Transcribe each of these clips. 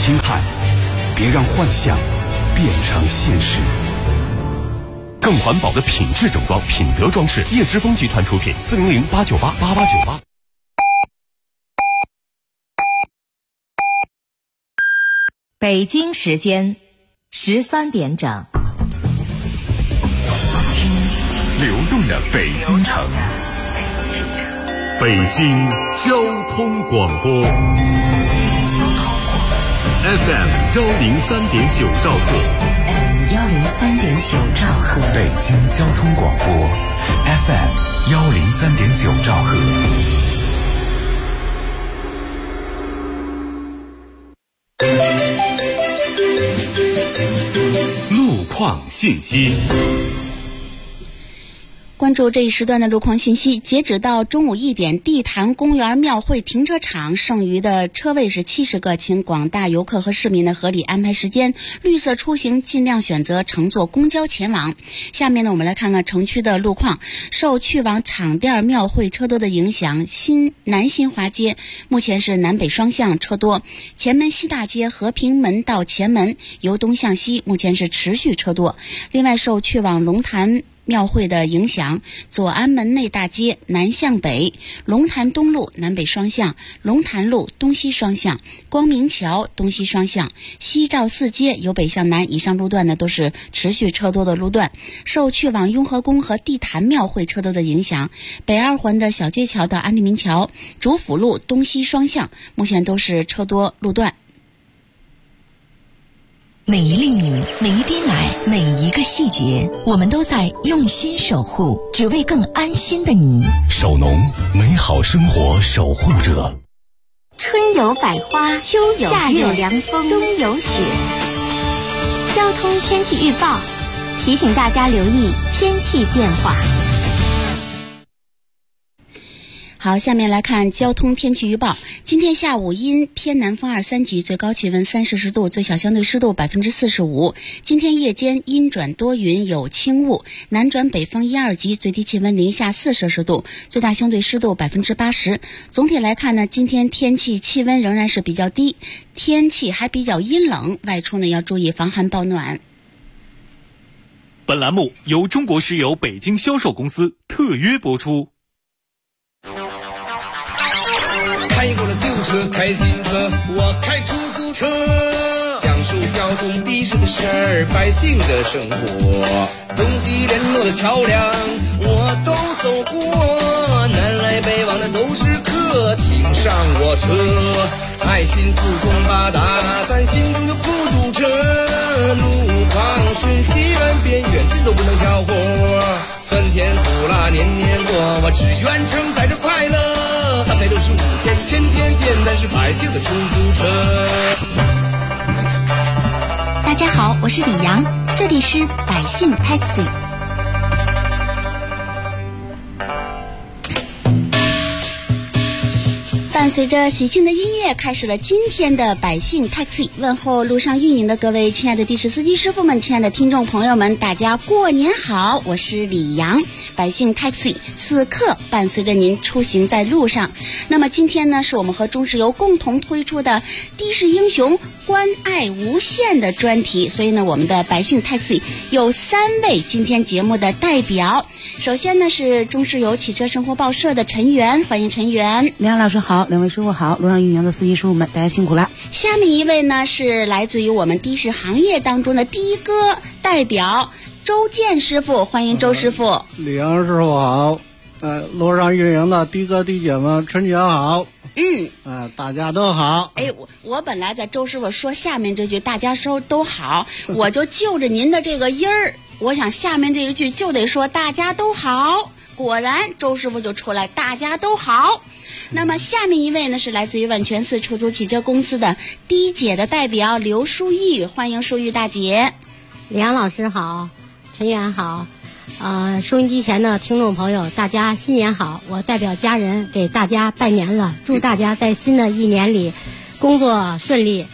轻派，别让幻想变成现实。更环保的品质整装，品德装饰，叶之峰集团出品，400-898-8898。 北京时间13点整， 听流动的北京城，北京交通广播 FM 103.9兆赫 103.9兆赫， 北京交通广播 FM 103.9兆赫。路况信息。 关注这一时段的路况信息，截止到中午1点，地坛公园庙会停车场剩余的车位是70个，请广大游客和市民的合理安排时间，绿色出行尽量选择乘坐公交前往。下面呢，我们来看看城区的路况。受去往场店庙会车多的影响，南新华街目前是南北双向车多，前门西大街和平门到前门由东向西目前是持续车多。另外，受去往龙潭庙会的影响，左安门内大街南向北，龙潭东路南北双向，龙潭路东西双向，光明桥东西双向，西照寺街由北向南以上路段呢都是持续车多的路段。受去往雍和宫和地坛庙会车多的影响，北二环的小街桥到安定民桥、主辅路东西双向目前都是车多路段。 每一粒米，每一滴奶，每一个细节，我们都在用心守护，只为更安心的你。 守农，美好生活守护者。 春有百花，秋有夏有凉风，冬有雪。交通天气预报提醒大家留意天气变化。 好，下面来看交通天气预报。今天下午因偏南风2、3级，最高气温30度，最小相对湿度45%。今天夜间阴转多云，有轻雾，南转北风1、2级，最低气温零下4摄氏度，最大相对湿度80%。总体来看呢，今天天气气温仍然是比较低，天气还比较阴冷，外出呢要注意防寒保暖。 本栏目由中国石油北京销售公司特约播出。 开过了旧车，开新车，我开出租车，讲述交通的士的事儿，百姓的生活，东西联络的桥梁我都走过，南来北往的都是客，请上我车，爱心四通八达，咱心中就不堵车，路况顺西远边远近都不能挑活，酸甜苦辣年年过，我只愿承载着快乐，365天天天见，咱是百姓的出租车。 大家好，我是李阳，这里是百姓 Taxi。伴随着喜庆的音乐，开始了今天的百姓 Taxi。问候路上运营的各位亲爱的的士司机师傅们，亲爱的听众朋友们，大家过年好！我是李阳，百姓 Taxi 此刻伴随着您出行在路上。那么今天呢，是我们和中石油共同推出的的士英雄关爱无限的专题，所以呢，我们的百姓 Taxi 有3位今天节目的代表。首先呢，是中石油汽车生活报社的陈源，欢迎陈源。 梁老师好，两位师傅好，路上运营的司机师傅们，大家辛苦了。 下面一位呢，是来自于我们的士行业当中的的哥代表周建师傅，欢迎周师傅。 李阳师傅好，路上运营的的哥的姐们，春节好。大家都好。 我本来在周师傅说下面这句大家都好，我就就着您的这个音儿，我想下面这一句就得说大家都好。果然周师傅就出来大家都好。那么下面一位呢，是来自于万全四出租汽车公司的的姐的代表刘淑玉，欢迎淑玉大姐。 李阳老师好，陈源好，收音机前的听众朋友，大家新年好！我代表家人给大家拜年了，祝大家在新的一年里工作顺利，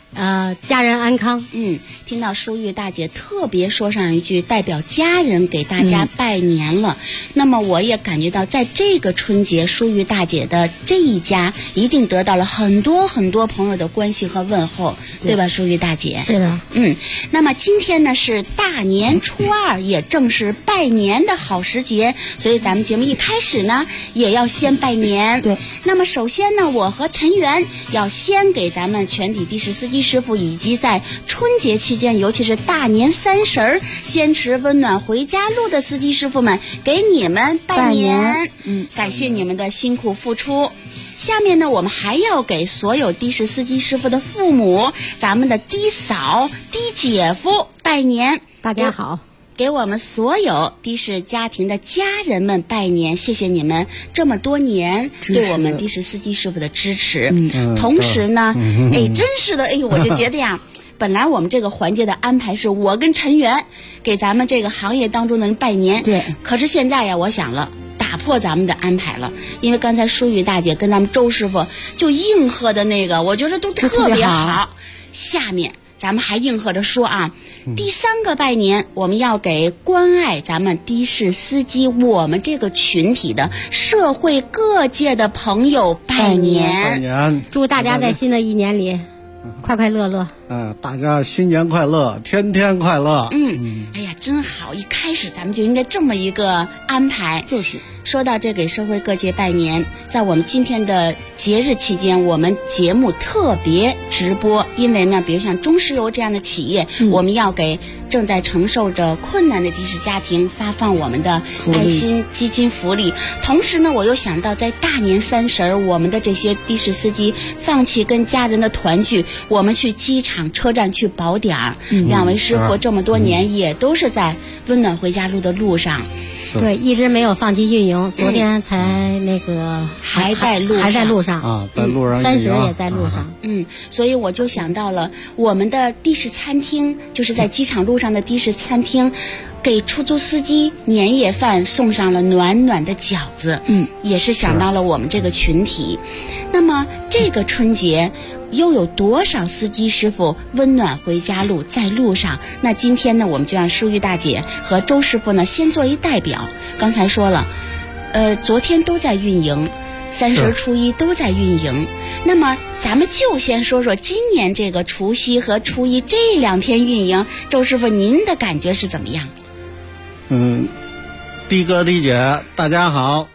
家人安康。 听到淑玉大姐特别说上一句代表家人给大家拜年了，那么我也感觉到在这个春节，淑玉大姐的这一家一定得到了很多很多朋友的关心和问候，对吧，淑玉大姐？ 是的。 那么今天呢是大年初二，也正是拜年的好时节，所以咱们节目一开始呢也要先拜年。 对。 那么首先呢，我和陈媛要先给咱们全体的士司机师傅以及在春节期间，尤其是大年30坚持温暖回家路的司机师傅们，给你们拜年。感谢你们的辛苦付出。下面呢，我们还要给所有的士司机师傅的父母，咱们的的嫂、的姐夫拜年。 大家好。 给我们所有的士家庭的家人们拜年，谢谢你们这么多年对我们的士司机师傅的支持。同时呢，真是的，我就觉得呀，本来我们这个环节的安排是我跟陈媛给咱们这个行业当中的人拜年， 对。 可是现在呀，我想了，打破咱们的安排了，因为刚才淑玉大姐跟咱们周师傅就应和的那个，我觉得都特别好。下面咱们还应和着说啊，第3个拜年，我们要给关爱咱们的士司机我们这个群体的社会各界的朋友拜年， 祝大家在新的一年里快快乐乐。 大家新年快乐，天天快乐。 哎呀，真好！一开始咱们就应该这么一个安排。 就是说到这给社会各界拜年，在我们今天的节日期间，我们节目特别直播，因为呢，比如像中石油这样的企业，我们要给正在承受着困难的的士家庭发放我们的爱心基金福利。同时呢，我又想到在大年30，我们的这些的士司机放弃跟家人的团聚，我们去机场、车站去保点儿。两位师傅这么多年也都是在温暖回家路的路上。 对，一直没有放弃运营，昨天才那个还在路上啊，在路上 ，30也在路上。 所以我就想到了我们的的士餐厅，就是在机场路上的的士餐厅，给出租司机年夜饭送上了暖暖的饺子。也是想到了我们这个群体。那么这个春节又有多少司机师傅温暖回家路在路上？那今天呢，我们就让淑玉大姐和周师傅呢先做一代表。刚才说了，昨天都在运营，30、初一都在运营。那么咱们就先说说今年这个除夕和初一这2天运营，周师傅您的感觉是怎么样？ 的哥的姐大家好。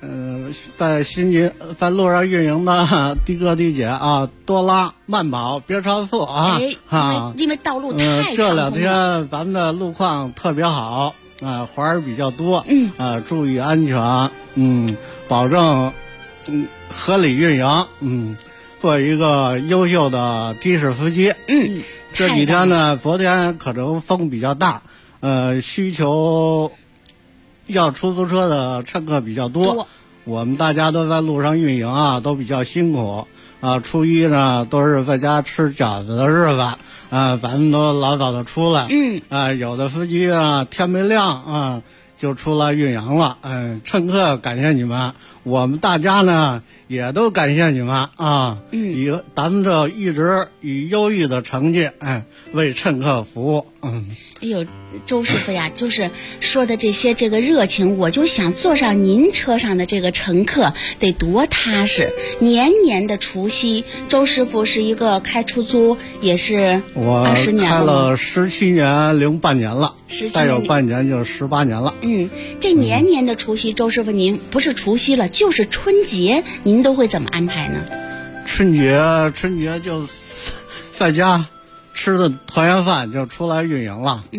在路上运营的的哥的姐啊，多拉慢跑别超速啊！ 因为道路太长了。 这2天咱们的路况特别好环儿比较多。注意安全，保证合理运营，做一个优秀的的士司机。这几天呢，昨天可能风比较大，需求要出租车的乘客比较多，我们大家都在路上运营啊，都比较辛苦初一呢都是在家吃饺子的日子咱们都老早的出来。有的司机天没亮就出来运营了。乘客感谢你们，我们大家呢也都感谢你们咱们这一直以优异的成绩为乘客服务。 哎呦，周师傅呀，就是说的这个热情，我就想坐上您车上的这个乘客得多踏实。年年的除夕，周师傅是一个开出租也是20年了， 我开了17年零半年了，再有半年就18年了。 这年年的除夕，周师傅您不是除夕了，就是春节，您都会怎么安排呢？ 春节就在家吃的团圆饭就出来运营了。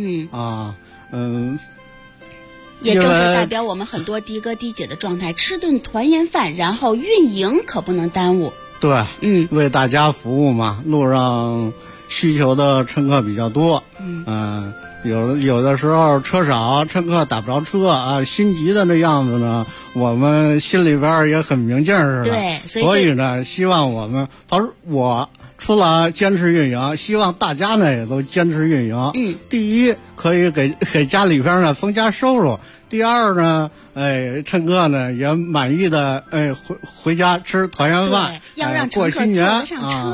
也正是代表我们很多的哥的姐的状态，吃顿团圆饭，然后运营可不能耽误。 对，为大家服务嘛。路上需求的乘客比较多，有的时候车少，乘客打不着车心急的那样子呢，我们心里边也很明镜似的。 对， 所以呢，希望我除了坚持运营，希望大家呢也都坚持运营。第一，可以给家里边呢增加收入；第二呢，乘客呢也满意的回家吃团圆饭， 要让过新年上车。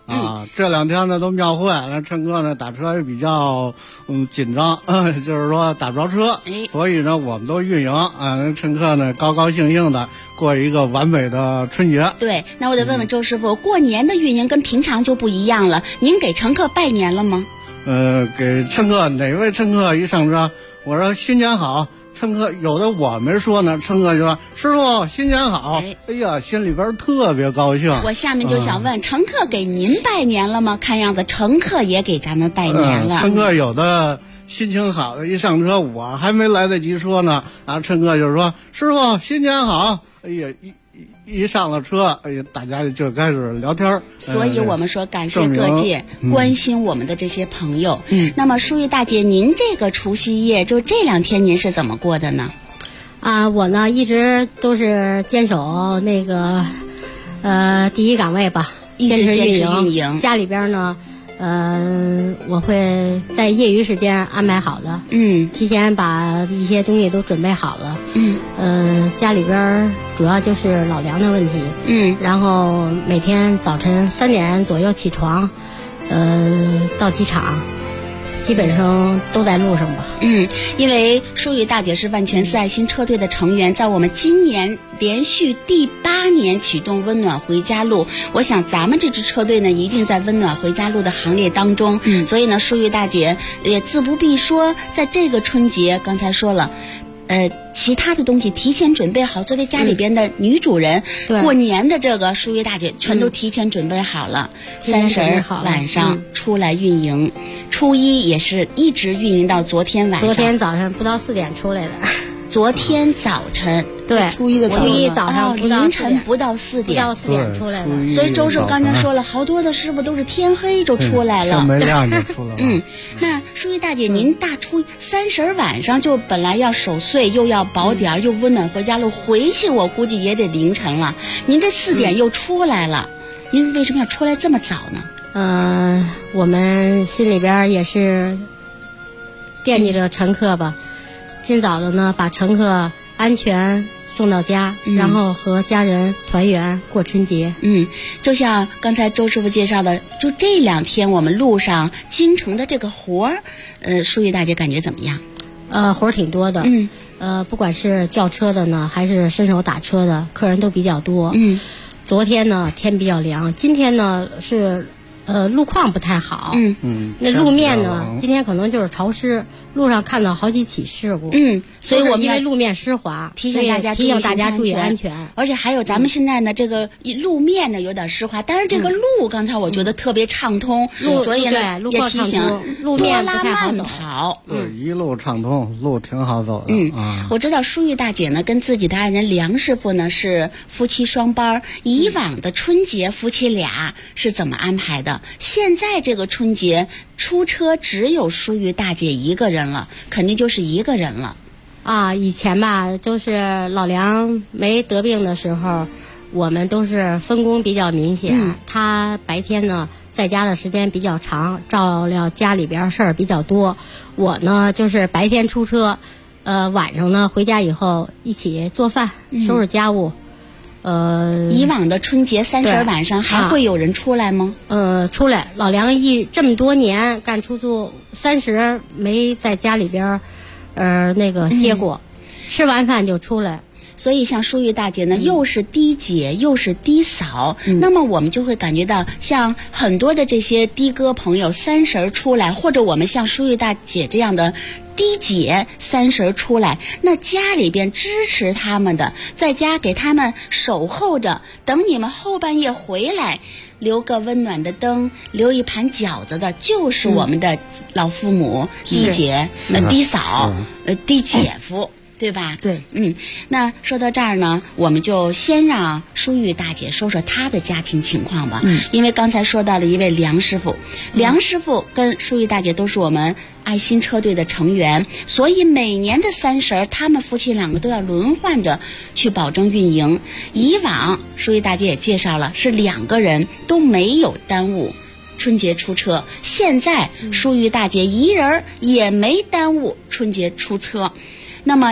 这2天呢都庙会，那乘客呢打车也比较紧张，就是说打不着车，所以呢我们都运营乘客呢高高兴兴的过一个完美的春节。 对，那我得问问周师傅，过年的运营跟平常就不一样了，您给乘客拜年了吗？ 给乘客，哪位乘客一上车，我说新年好。乘客有的我没说呢，乘客就说师傅新年好，哎呀，心里边特别高兴。 我下面就想问，乘客给您拜年了吗？看样子乘客也给咱们拜年了。 乘客有的心情好的一上车，我还没来得及说呢，然后乘客就说师傅新年好，哎呀一上了车，哎呀，大家就开始聊天。 所以我们说感谢各界关心我们的这些朋友。那么淑玉大姐，您这个除夕夜就这2天您是怎么过的呢？ 我呢一直都是坚守那个第一岗位吧，坚持运营。家里边呢我会在业余时间安排好的，提前把一些东西都准备好了，家里边主要就是老梁的问题，然后每天早晨3点左右起床，到机场，基本上都在路上吧。 因为淑玉大姐是万全4爱心车队的成员，在我们今年连续第8年启动温暖回家路，我想咱们这支车队呢一定在温暖回家路的行列当中。所以呢，淑玉大姐也自不必说，在这个春节刚才说了，其他的东西提前准备好，作为家里边的女主人，过年的这个淑玉大姐全都提前准备好了。30晚上出来运营，初一也是一直运营到昨天晚上。 昨天早上不到4点出来的。 昨天早晨， 对，初一早上凌晨不到4点出来了。 所以周师傅刚才说了，好多的师傅都是天黑就出来了， 天没亮就出来了。 那淑玉大姐，您大初30晚上就本来要守岁，又要宝点，又温暖回家路，回去我估计也得凌晨了。您这4点又出来了，您为什么要出来这么早呢？ 我们心里边也是惦记着乘客吧。尽早的呢，把乘客安全送到家，然后和家人团圆过春节。 就像刚才周师傅介绍的，就这2天我们路上京城的这个活儿，淑玉大姐感觉怎么样？ 活儿挺多的。不管是叫车的呢，还是伸手打车的，客人都比较多。昨天呢天比较凉，今天呢是路况不太好。那路面呢，今天可能就是潮湿，路上看到好几起事故。 所以我们因为路面湿滑， 提醒大家注意安全。 而且还有咱们现在呢，这个路面呢有点湿滑，但是这个路刚才我觉得特别畅通，所以呢路况畅通，路面不太好走。 一路畅通，路挺好走的。 我知道淑玉大姐呢跟自己的爱人梁师傅呢是夫妻双班，以往的春节夫妻俩是怎么安排的？现在这个春节出车只有淑玉大姐一个人了，肯定就是一个人了。 以前吧，就是老梁没得病的时候，我们都是分工比较明显。他白天呢在家的时间比较长，照料家里边事儿比较多。我呢就是白天出车，晚上呢回家以后一起做饭、收拾家务。 以往的春节30晚上还会有人出来吗？ 出来。老梁这么多年干出租，30没在家里边那个歇过，吃完饭就出来。 所以像淑玉大姐呢，又是低姐又是低嫂，那么我们就会感觉到，像很多的这些的哥朋友30出来，或者我们像淑玉大姐这样的低姐30出来，那家里边支持他们的，在家给他们守候着，等你们后半夜回来，留个温暖的灯，留一盘饺子的，就是我们的老父母、低姐、低嫂、低姐夫。对吧？ 对， 那说到这儿呢，我们就先让淑玉大姐说说她的家庭情况吧。因为刚才说到了一位梁师傅，梁师傅跟淑玉大姐都是我们爱心车队的成员，所以每年的30，他们夫妻2个都要轮换着去保证运营。以往淑玉大姐也介绍了，是2个人都没有耽误春节出车，现在淑玉大姐一人也没耽误春节出车。那么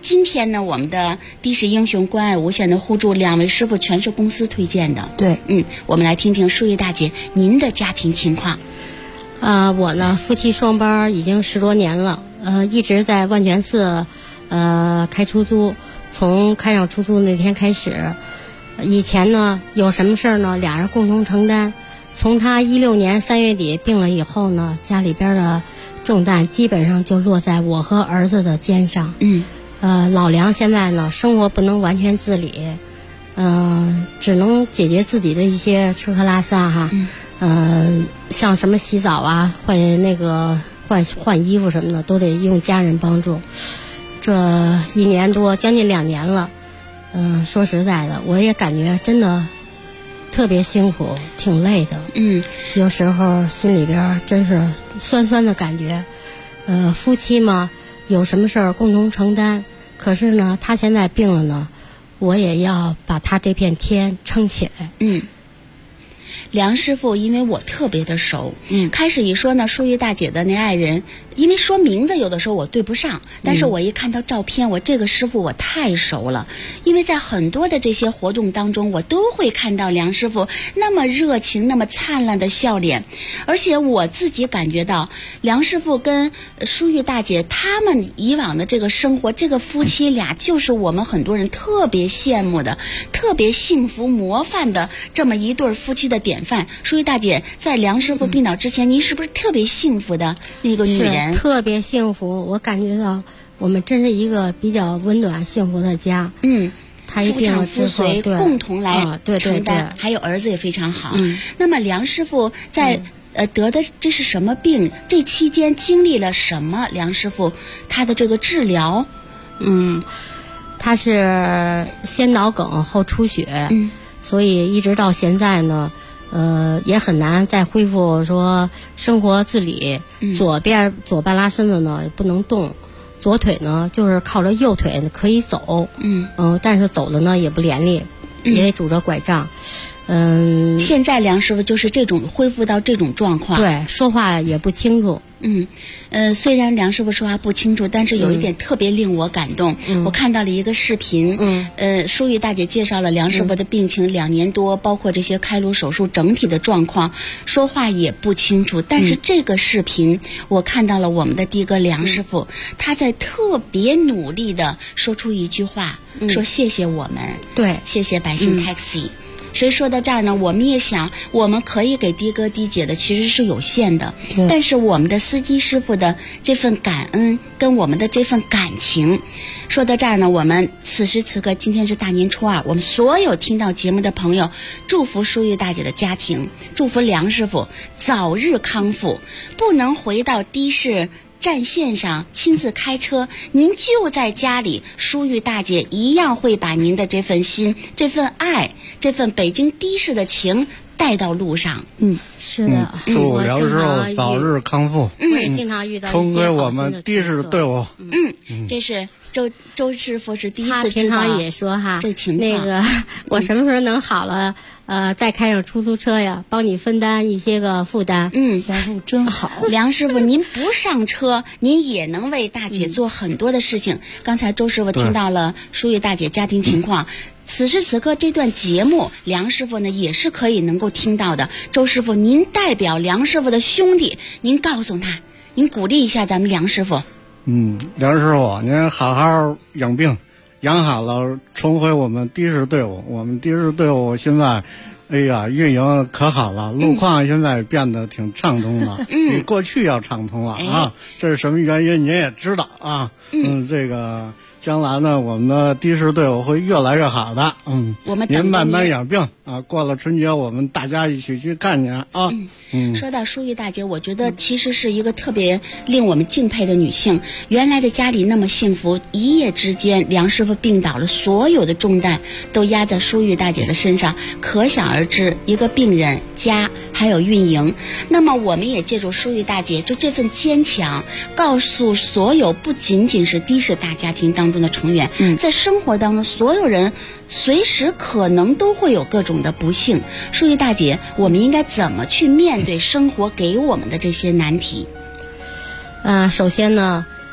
今天呢，我们的的士英雄关爱无限的互助2位师傅全是公司推荐的。 对， 我们来听听淑玉大姐您的家庭情况。 我呢夫妻双班已经10多年了，一直在万泉寺开出租。从开上出租那天开始，以前呢有什么事儿呢俩人共同承担。从他16年3月底病了以后呢，家里边的重担基本上就落在我和儿子的肩上。老梁现在呢生活不能完全自理，只能解决自己的一些吃喝拉撒哈。像什么洗澡啊、换衣服什么的，都得用家人帮助。这1年多，将近2年了。说实在的，我也感觉真的特别辛苦，挺累的。有时候心里边真是酸酸的感觉。夫妻嘛，有什么事儿共同承担。可是呢，他现在病了呢，我也要把他这片天撑起来。 梁师傅因为我特别的熟，开始一说呢，淑玉大姐的那爱人，因为说名字有的时候我对不上，但是我一看到照片，我这个师傅我太熟了，因为在很多的这些活动当中，我都会看到梁师傅那么热情、那么灿烂的笑脸，而且我自己感觉到梁师傅跟淑玉大姐他们以往的这个生活，这个夫妻俩就是我们很多人特别羡慕的、特别幸福模范的这么一对夫妻的典范。淑玉大姐在梁师傅病倒之前，您是不是特别幸福的那个女人？ 是特别幸福，我感觉到我们真是一个比较温暖幸福的家。他一病了之后，对， 共同来承担， 对， 还有儿子也非常好。那么梁师傅在得的这是什么病？这期间经历了什么？梁师傅他的这个治疗， 他是先脑梗后出血，所以一直到现在呢。也很难再恢复说生活自理。左半拉身子呢也不能动，左腿呢就是靠着右腿可以走，但是走的呢也不伶俐，也得拄着拐杖。 现在梁师傅就是这种恢复到这种状况， 对，说话也不清楚。 虽然梁师傅说话不清楚，但是有一点特别令我感动。我看到了一个视频，淑玉大姐介绍了梁师傅的病情2年多，包括这些开颅手术整体的状况，说话也不清楚。但是这个视频，我看到了我们的的哥梁师傅，他在特别努力的说出一句话，说谢谢我们， 对， 谢谢百姓 taxi。所以说到这儿呢，我们也想，我们可以给的哥的姐的其实是有限的，但是我们的司机师傅的这份感恩跟我们的这份感情，说到这儿呢，我们此时此刻今天是大年初2，我们所有听到节目的朋友，祝福淑玉大姐的家庭，祝福梁师傅早日康复，不能回到的士战线上亲自开车，您就在家里，淑玉大姐一样会把您的这份心、这份爱、这份北京的士的情带到路上。 是的， 祝梁师傅早日康复。 我也经常遇到重归我们的士队伍。 这是周师傅是第一次知道。 他平常也说哈， 这情况那个我什么时候能好了？再开上出租车呀，帮你分担一些个负担。 梁师傅真好。梁师傅，您不上车，您也能为大姐做很多的事情。刚才周师傅听到了淑玉大姐家庭情况。此时此刻这段节目，梁师傅呢也是可以能够听到的。周师傅，您代表梁师傅的兄弟，您告诉他，您鼓励一下咱们梁师傅。 梁师傅，您好好养病，养好了重回我们的士队伍。我们的士队伍现在，运营可好了，路况现在变得挺畅通了，比过去要畅通了啊。这是什么原因？您也知道啊。这个将来呢，我们的的士队伍会越来越好的。您慢慢养病啊，过了春节我们大家一起去看您啊。 说到淑玉大姐，我觉得其实是一个特别令我们敬佩的女性。原来的家里那么幸福，一夜之间梁师傅病倒了，所有的重担都压在淑玉大姐的身上，可想而知，一个病人家还有运营。那么我们也借助淑玉大姐就这份坚强，告诉所有不仅仅是的士大家庭当中的成员，在生活当中所有人随时可能都会有各种的不幸。淑玉大姐，我们应该怎么去面对生活给我们的这些难题？ 首先呢，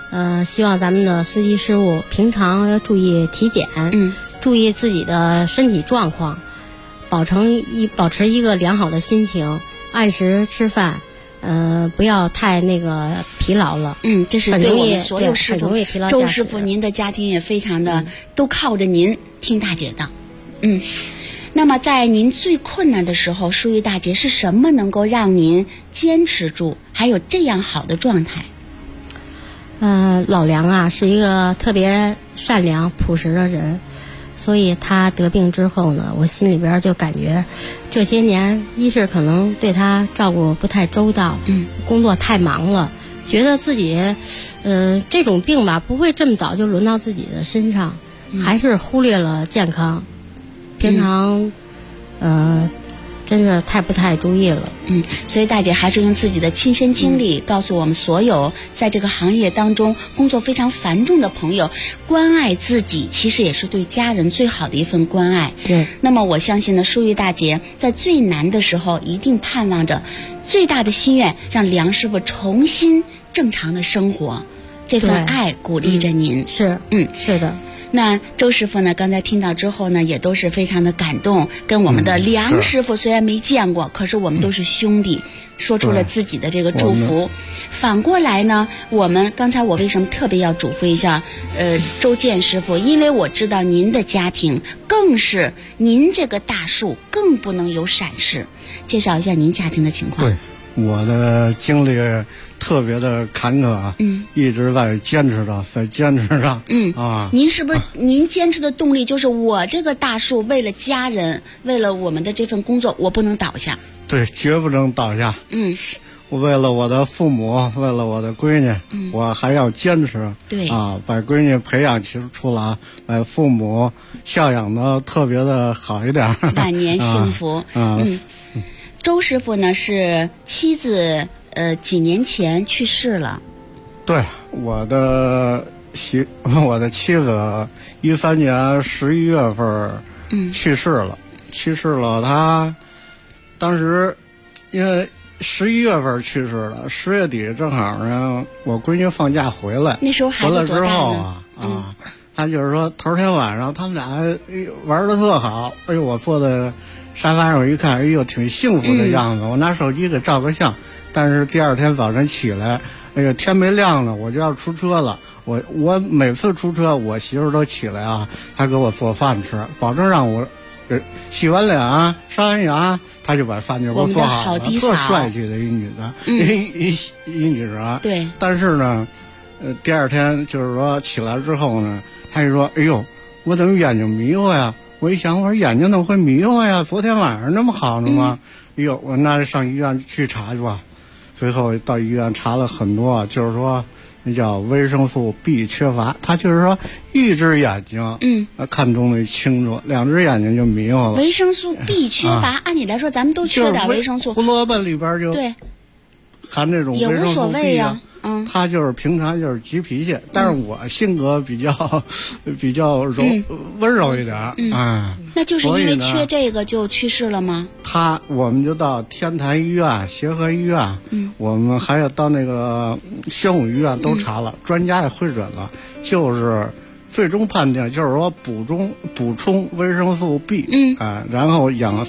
希望咱们的司机师傅平常要注意体检，注意自己的身体状况，保持一个良好的心情，按时吃饭，不要太疲劳了。 这是对我们所有师傅。周师傅，您的家庭也非常的都靠着您听大姐的。那么在您最困难的时候，淑玉大姐是什么能够让您坚持住，还有这样好的状态？ 老梁啊是一个特别善良朴实的人，所以他得病之后呢，我心里边就感觉这些年一是可能对他照顾不太周到，工作太忙了，觉得自己这种病吧不会这么早就轮到自己的身上，还是忽略了健康，平常真是不太注意了。 所以大姐还是用自己的亲身经历告诉我们所有在这个行业当中工作非常繁重的朋友，关爱自己其实也是对家人最好的一份关爱。 对。 那么我相信呢，淑玉大姐在最难的时候一定盼望着最大的心愿，让梁师傅重新正常的生活，这份爱鼓励着您。 是的。 那周师傅呢，刚才听到之后呢，也都是非常的感动，跟我们的梁师傅虽然没见过，可是我们都是兄弟，说出了自己的这个祝福。反过来呢，我刚才我为什么特别要嘱咐一下周建师傅，因为我知道您的家庭更是您这个大树更不能有闪失。介绍一下您家庭的情况。 对，我的经历特别的坎坷啊，一直在坚持着， 您是不是您坚持的动力就是我这个大树为了家人，为了我们的这份工作，我不能倒下？ 对，绝不能倒下。我为了我的父母，为了我的闺女，我还要坚持。 对把闺女培养出来，把父母孝养的特别的好一点， 晚年幸福。周师傅呢是妻子几年前去世了。 对，我的妻子13年11月份去世了。她当时因为11月份去世了，10月底正好呢，我闺女放假回来， 那时候孩子多大呢？ 回来之后她就是说头天晚上他们俩玩得特好，我坐在沙发上我一看，挺幸福的样子。我拿手机给照个相，但是第二天早晨起来，天没亮呢，我就要出车了。我每次出车，我媳妇都起来啊，她给我做饭吃，保证让我洗完脸刷完牙，她就把饭就给我做好了。特帅气的一女的，一女人。 对。 但是呢，第二天就是说起来之后呢，她就说：“我怎么眼睛迷糊呀？”我一想，我说眼睛怎么会迷糊呀？昨天晚上那么好呢吗？我那上医院去查去吧。最后到医院查了很多，就是说那叫维生素 B 缺乏，他就是说一只眼睛看东西清楚，两只眼睛就迷糊了。 维生素 B 缺乏，按理来说咱们都缺点维生素。 胡萝卜里边就对含这种维生素 B 呀。他就是平常就是急脾气，但是我性格比较温柔一点。 那就是因为缺这个就去世了吗？ 我们就到天坛医院、协和医院，我们还要到那个宣武医院都查了，专家也会诊了，就是最终判定就是说补充维生素 B，然后养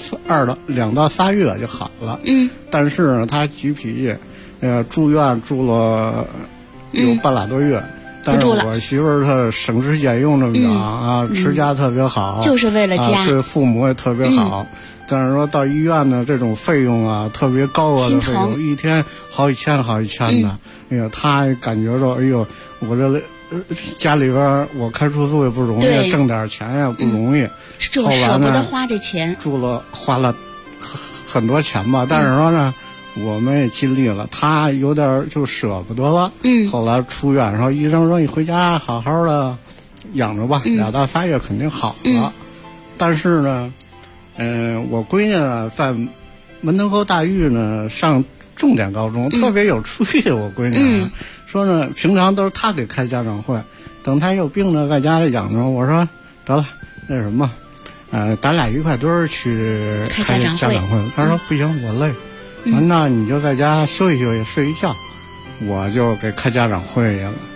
2到3月就好了。但是呢，他急脾气。住院住了有半拉多月，但是我媳妇儿她省吃俭用这么讲持家特别好， 就是为了家， 对父母也特别好。但是说到医院呢，这种费用特别高额的费用，一天好几千的。他感觉到我这家里边我开出租也不容易，挣点钱也不容易， 后来呢舍不得花这钱， 花了很多钱吧。但是说呢，我们也尽力了，他有点就舍不得了。后来出院说，医生说你回家好好的养着吧，2到3月肯定好了。但是呢，我闺女呢在门头沟大峪呢上重点高中，特别有出息。我闺女说呢，平常都是她给开家长会，等她有病呢在家里养着。我说得了，那什么，咱俩一块堆儿去开家长会。她说不行，我累。那你就在家休息休息，睡一觉，我就给开家长会去了。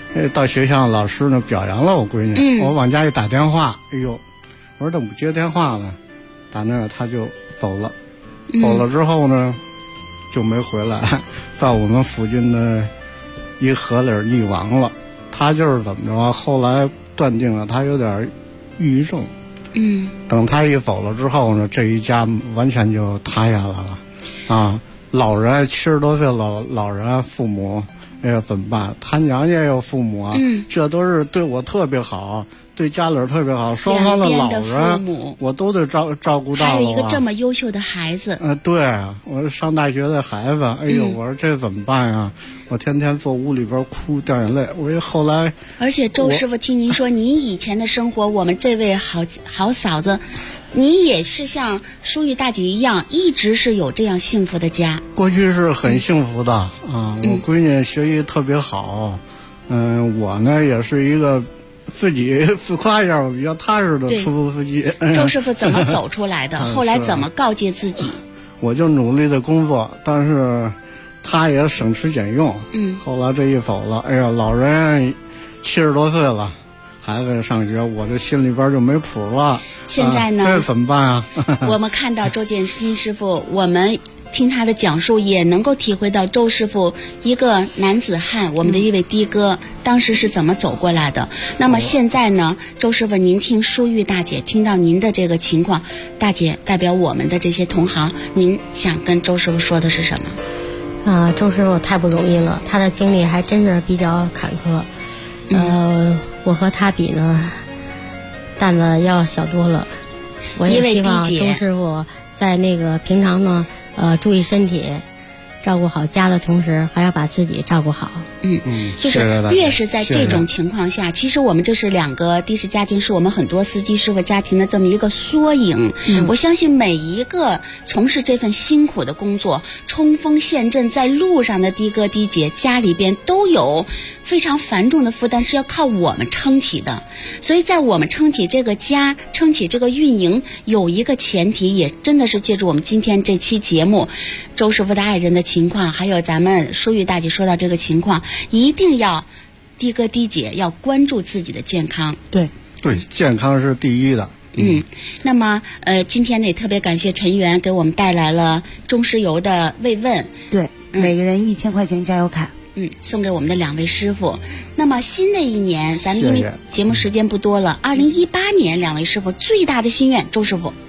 到学校老师呢表扬了我闺女，我往家一打电话，哎呦，我说怎么不接电话了？打那他就走了，走了之后呢就没回来，在我们附近的一河里溺亡了。他就是怎么着，后来断定了他有点抑郁症。等他一走了之后呢，这一家完全就塌下来了，啊，老人70多岁老人父母，哎呀怎么办？他娘家也有父母啊，这都是对我特别好，对家里特别好，双方的老人我都得照顾到了。 还有一个这么优秀的孩子， 对，我上大学的孩子，哎呦，我说这怎么办呀？我天天坐屋里边哭掉眼泪。我后来， 而且周师傅，听您说您以前的生活，我们这位好嫂子，你也是像淑玉大姐一样，一直是有这样幸福的家。 过去是很幸福的啊，我闺女学习特别好，我呢也是一个自己自夸一下，我比较踏实的出租司机。 周师傅怎么走出来的？后来怎么告诫自己？ 我就努力的工作，但是他也省吃俭用。后来这一走了，哎呀，老人70多岁了，孩子上学，我这心里边就没谱了。 现在呢， 这怎么办啊？ 我们看到周建新师傅，我们听他的讲述，也能够体会到周师傅一个男子汉，我们的一位的哥，当时是怎么走过来的。那么现在呢，周师傅，您听淑玉大姐听到您的这个情况，大姐代表我们的这些同行，您想跟周师傅说的是什么？ 周师傅太不容易了，他的经历还真是比较坎坷。我和他比呢，担子要小多了。我也希望周师傅在那个平常呢，注意身体，照顾好家的同时，还要把自己照顾好。 就是越是在这种情况下，其实我们这是2个的士家庭，是我们很多司机师傅家庭的这么一个缩影。我相信每一个从事这份辛苦的工作，冲锋陷阵在路上的的哥的姐，家里边都有非常繁重的负担，是要靠我们撑起的。所以在我们撑起这个家，撑起这个运营，有一个前提，也真的是借助我们今天这期节目，周师傅的爱人的情况，还有咱们淑玉大姐说到这个情况，一定要的哥的姐要关注自己的健康。 对，健康是第一的。 那么今天呢也特别感谢陈源给我们带来了中石油的慰问。 对，每个人1000块钱加油卡。 送给我们的2位师傅。那么新的一年，咱们因为节目时间不多了，2018年2位师傅最大的心愿，周师傅。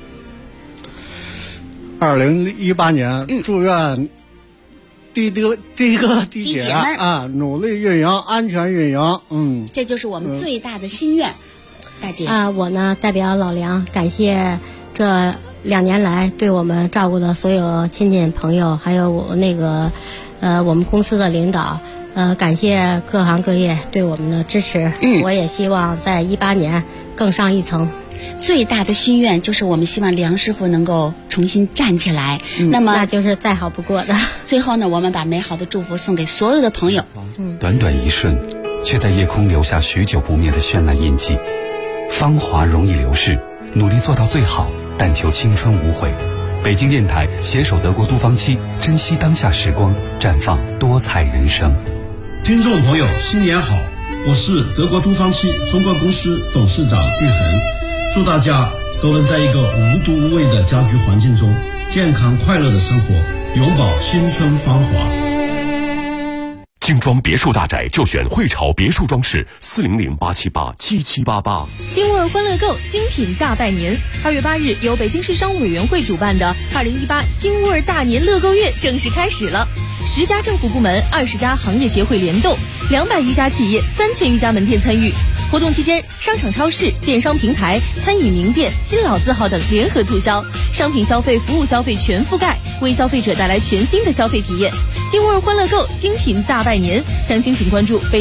2018年，祝愿的哥的姐啊，努力运营，安全运营。 这就是我们最大的心愿。大姐我呢代表老梁感谢这2年来对我们照顾的所有亲戚朋友，还有我那个我们公司的领导，感谢各行各业对我们的支持。我也希望在18年更上一层。 最大的心愿就是我们希望梁师傅能够重新站起来。 那就是再好不过的。 最后呢，我们把美好的祝福送给所有的朋友。 短短一瞬，却在夜空留下许久不灭的绚烂印记。芳华容易流逝，努力做到最好，但求青春无悔。北京电台携手德国都芳期，珍惜当下时光，绽放多彩人生。 听众朋友，新年好！我是德国都芳期中国公司董事长玉恒，祝大家都能在一个无毒无味的家居环境中，健康快乐的生活，永葆青春芳华。 精装别墅大宅就选汇潮别墅装饰，400-878-7788。 金沃尔欢乐购精品大拜年，2月8日由北京市商务委员会主办的2018金沃尔大年乐购月正式开始了。10家政府部门、20家行业协会联动，200余家企业、3000余家门店参与。活动期间，商场、超市、电商平台、餐饮名店、新老字号等联合促销，商品消费、服务消费全覆盖，为消费者带来全新的消费体验。金沃尔欢乐购精品大拜年，详情请关注北